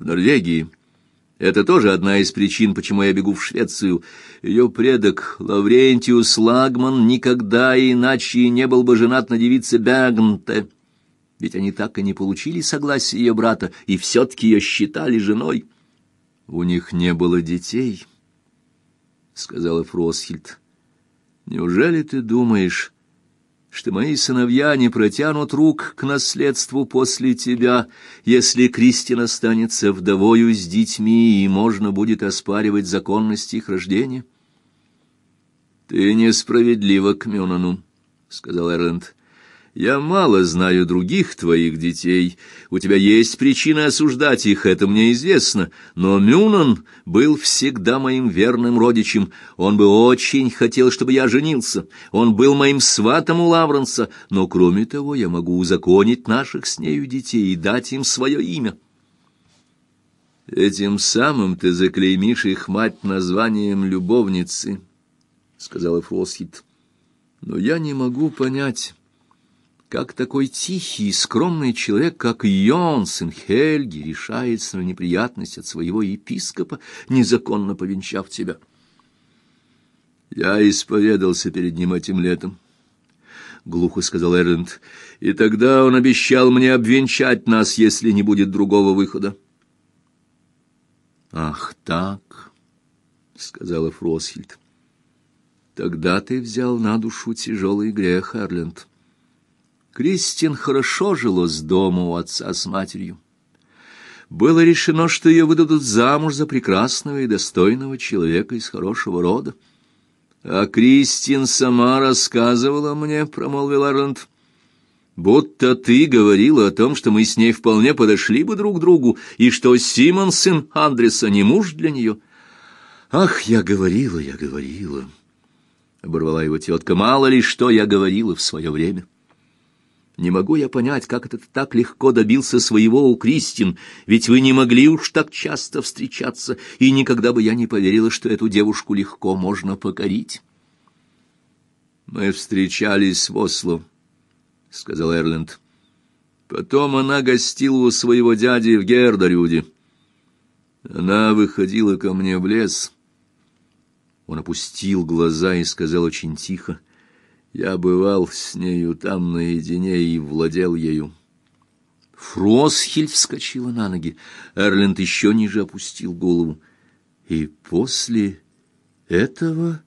в Норвегии. Это тоже одна из причин, почему я бегу в Швецию. Ее предок Лаврентиус Лагман никогда иначе не был бы женат на девице Бергнте. Ведь они так и не получили согласия ее брата, и все-таки ее считали женой. У них не было детей, — сказала Фросхильд. Неужели ты думаешь, что мои сыновья не протянут рук к наследству после тебя, если Кристин останется вдовою с детьми, и можно будет оспаривать законность их рождения? — Ты несправедлива к Мюнану, — сказал Эрленд. — Я мало знаю других твоих детей. У тебя есть причина осуждать их, это мне известно. Но Мюнан был всегда моим верным родичем. Он бы очень хотел, чтобы я женился. Он был моим сватом у Лавренса. Но, кроме того, я могу узаконить наших с нею детей и дать им свое имя. Этим самым ты заклеймишь их мать названием любовницы, — сказала Фросхильд. Но я не могу понять, как такой тихий и скромный человек, как Йон, сын Хельги, решается на неприятность от своего епископа, незаконно повенчав тебя. Я исповедался перед ним этим летом, — глухо сказал Эрленд, — и тогда он обещал мне обвенчать нас, если не будет другого выхода. — Ах так, — сказала Фросхильд, — тогда ты взял на душу тяжелый грех, Эрленд. Кристин хорошо жилась дома у отца с матерью. Было решено, что ее выдадут замуж за прекрасного и достойного человека из хорошего рода. А Кристин сама рассказывала мне, — промолвил Эрленд, — будто ты говорила о том, что мы с ней вполне подошли бы друг к другу, и что Симон, сын Андреса, не муж для нее. — Ах, я говорила, — оборвала его тетка, — мало ли что я говорила в свое время. Не могу я понять, как это ты так легко добился своего у Кристин, ведь вы не могли уж так часто встречаться, и никогда бы я не поверила, что эту девушку легко можно покорить. — Мы встречались в Осло, — сказал Эрленд. Потом она гостила у своего дяди в Гердарюде. Она выходила ко мне в лес. Он опустил глаза и сказал очень тихо: я бывал с нею там наедине и владел ею. Фросхильд вскочила на ноги. Эрленд еще ниже опустил голову. И после этого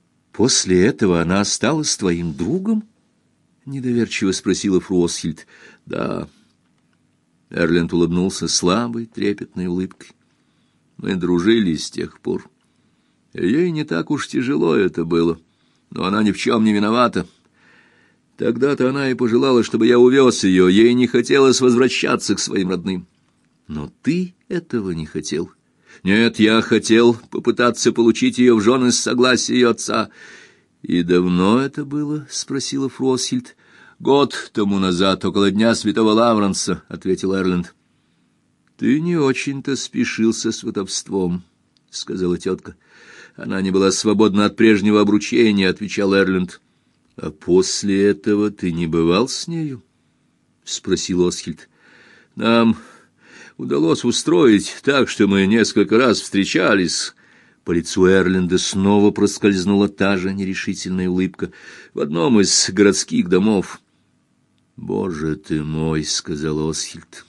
она осталась твоим другом? Недоверчиво спросила Фросхильд. Да. Эрленд улыбнулся слабой, трепетной улыбкой. Мы дружили с тех пор. Ей не так уж тяжело это было. Но она ни в чем не виновата. Тогда-то она и пожелала, чтобы я увез ее. Ей не хотелось возвращаться к своим родным. Но ты этого не хотел. Нет, я хотел попытаться получить ее в жены с согласия ее отца. И давно это было? — спросила Фросхильд. — Год тому назад, около дня святого Лавренса, — ответил Эрленд. — Ты не очень-то спешил со сватовством, — сказала тетка. Она не была свободна от прежнего обручения, — отвечал Эрленд. — А после этого ты не бывал с нею? — спросил Осхильд. — Нам удалось устроить так, что мы несколько раз встречались. По лицу Эрленда снова проскользнула та же нерешительная улыбка. В одном из городских домов. — Боже ты мой, — сказал Осхильд.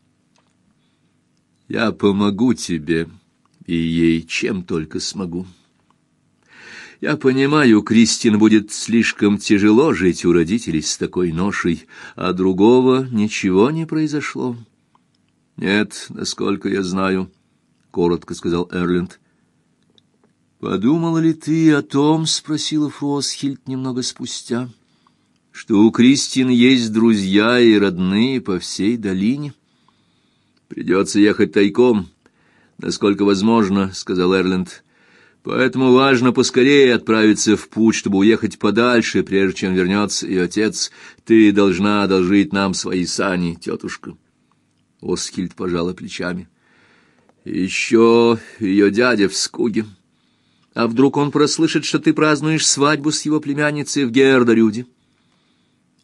— Я помогу тебе и ей, чем только смогу. Я понимаю, Кристин будет слишком тяжело жить у родителей с такой ношей, а другого ничего не произошло. — Нет, насколько я знаю, — коротко сказал Эрленд. — Подумала ли ты о том, — спросила Фросхильд немного спустя, — что у Кристин есть друзья и родные по всей долине? — Придется ехать тайком, насколько возможно, — сказал Эрленд. Поэтому важно поскорее отправиться в путь, чтобы уехать подальше, прежде чем вернется ее отец. Ты должна одолжить нам свои сани, тетушка. Осхильд пожала плечами. Еще ее дядя в Скуге. А вдруг он прослышит, что ты празднуешь свадьбу с его племянницей в Гердарюде?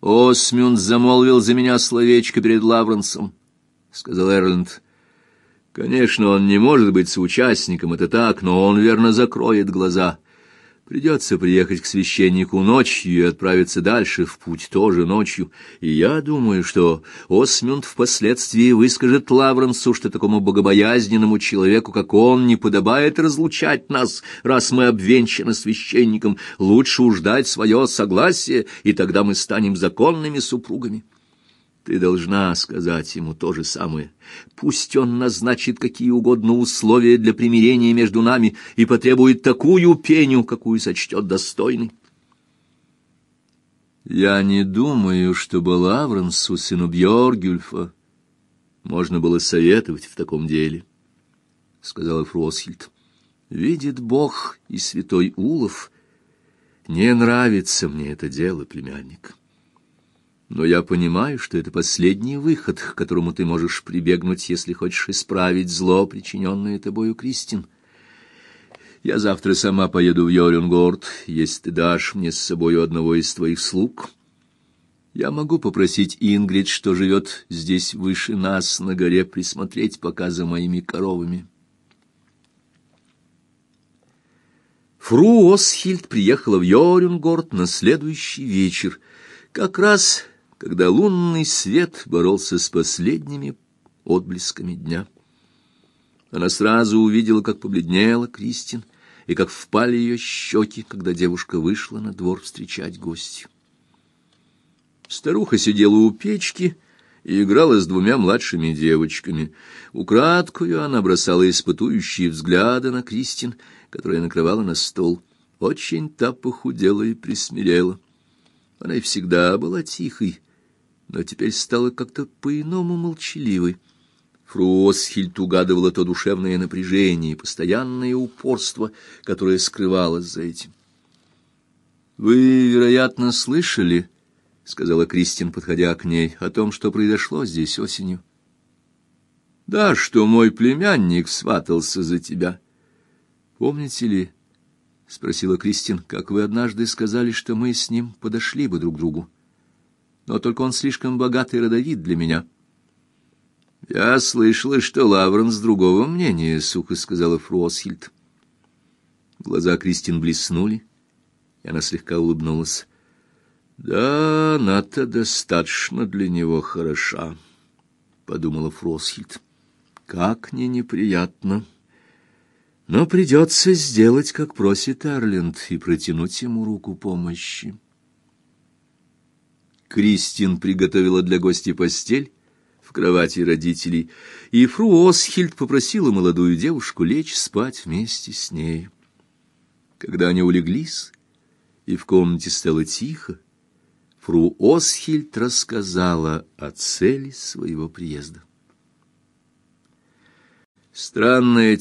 Осмюнд замолвил за меня словечко перед Лавренсом, — сказал Эрленд. Конечно, он не может быть соучастником, это так, но он верно закроет глаза. Придется приехать к священнику ночью и отправиться дальше в путь тоже ночью. И я думаю, что Осмунд впоследствии выскажет Лавренсу, что такому богобоязненному человеку, как он, не подобает разлучать нас, раз мы обвенчаны священником. Лучше уж дать свое согласие, и тогда мы станем законными супругами. Ты должна сказать ему то же самое. Пусть он назначит какие угодно условия для примирения между нами и потребует такую пеню, какую сочтет достойной. Я не думаю, чтобы Лавренсу, сыну Бьоргюльфа, можно было советовать в таком деле, — сказала фру Осхильд. Видит Бог и святой Улов, не нравится мне это дело, племянник. Но я понимаю, что это последний выход, к которому ты можешь прибегнуть, если хочешь исправить зло, причиненное тобою Кристин. Я завтра сама поеду в Йорюнгорд, если ты дашь мне с собою одного из твоих слуг. Я могу попросить Ингрид, что живет здесь выше нас, на горе, присмотреть пока за моими коровами. Фру Осхильд приехала в Йорюнгорд на следующий вечер, как раз когда лунный свет боролся с последними отблесками дня. Она сразу увидела, как побледнела Кристин, и как впали ее щеки, когда девушка вышла на двор встречать гостью. Старуха сидела у печки и играла с двумя младшими девочками. Украдкою она бросала испытующие взгляды на Кристин, которая накрывала на стол. Очень та похудела и присмирела. Она и всегда была тихой, но теперь стала как-то по-иному молчаливой. Фру Осхильд угадывала то душевное напряжение и постоянное упорство, которое скрывалось за этим. «Вы, вероятно, слышали, — сказала Кристин, подходя к ней, — о том, что произошло здесь осенью. Да, что мой племянник сватался за тебя. Помните ли, — спросила Кристин, — как вы однажды сказали, что мы с ним подошли бы друг к другу? Но только он слишком богат и родовит для меня». «Я слышала, что Лавренс другого мнения», — сухо сказала фру Осхильд. Глаза Кристин блеснули, и она слегка улыбнулась. «Да, она-то достаточно для него хороша», — подумала фру Осхильд. «Как мне неприятно. Но придется сделать, как просит Эрленд, и протянуть ему руку помощи». Кристин приготовила для гостя постель в кровати родителей, и фру Осхильд попросила молодую девушку лечь спать вместе с ней. Когда они улеглись, и в комнате стало тихо, фру Осхильд рассказала о цели своего приезда. Странное